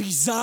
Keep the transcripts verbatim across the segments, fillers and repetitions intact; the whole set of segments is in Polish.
Liza!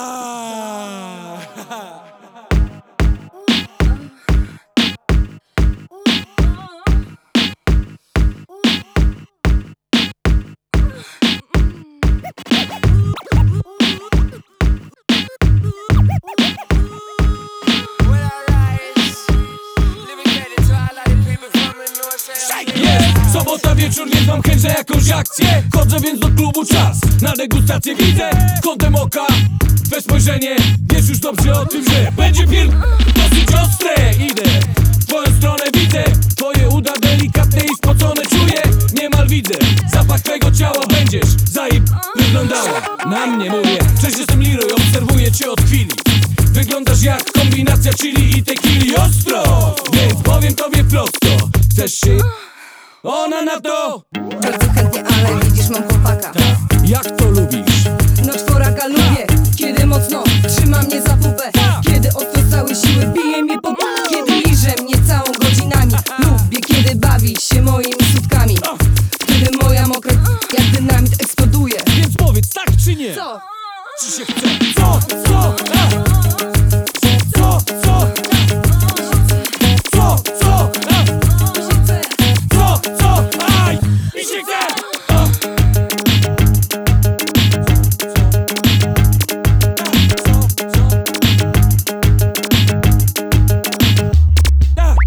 Sobota wieczór, więc mam chęć, że jakąś akcję. Chodzę więc do klubu, czas na degustację. Widzę kątem oka twe spojrzenie. Wiesz już dobrze o tym, że będzie pier... dosyć ostre. Idę w twoją stronę, widzę twoje uda delikatne i spocone. Czuję, niemal widzę zapach twego ciała. Będziesz zajeb... wyglądała na mnie, mówię. Cześć, jestem Leroy, obserwuję cię od chwili. Wyglądasz jak kombinacja chili i tequili. Ostro, więc powiem tobie prosto. Chcesz się... Ona na to! Bardzo chętnie, ale widzisz, mam chłopaka. Ta. Jak to lubisz? No czworaka lubię, kiedy mocno trzyma mnie za pupę, kiedy ostro całe siły bije mnie po... Kiedy liże mnie całą godzinami. Lubię, kiedy bawi się moimi sutkami. Kiedy moja mokra jak dynamit eksploduje. Więc powiedz tak czy nie? Co? Czy się chce? Co? Co? A! Co? Co? Co? Co? A! Co? Co? Aj! Mi się chce! A! Tak!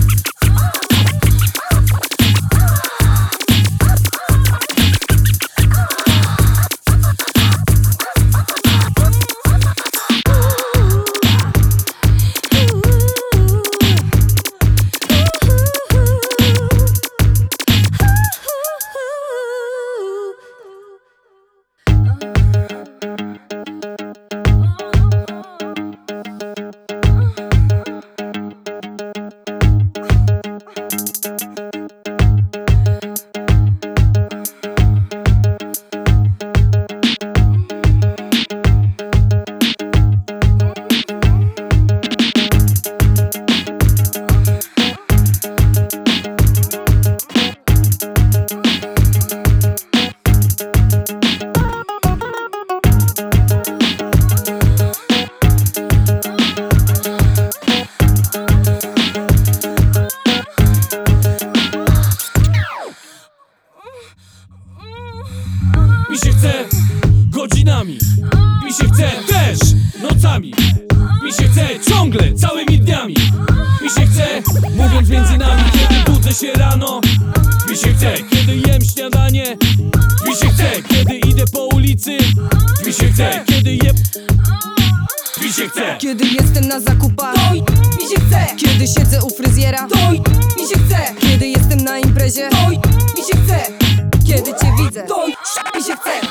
Mi się chce godzinami, mi się chce też nocami, mi się chce ciągle, całymi dniami. Mi się chce, mówiąc między nami, kiedy budzę się rano. Mi się chce, kiedy jem śniadanie. Mi się chce, kiedy idę po ulicy. Mi się chce, kiedy jem... Mi się chce, kiedy jestem na zakupach. To mi się chce. Kiedy siedzę u fryzjera. To mi się chce. Kiedy jestem na imprezie. To mi się chce. Kiedy cię widzę. To mi się chce.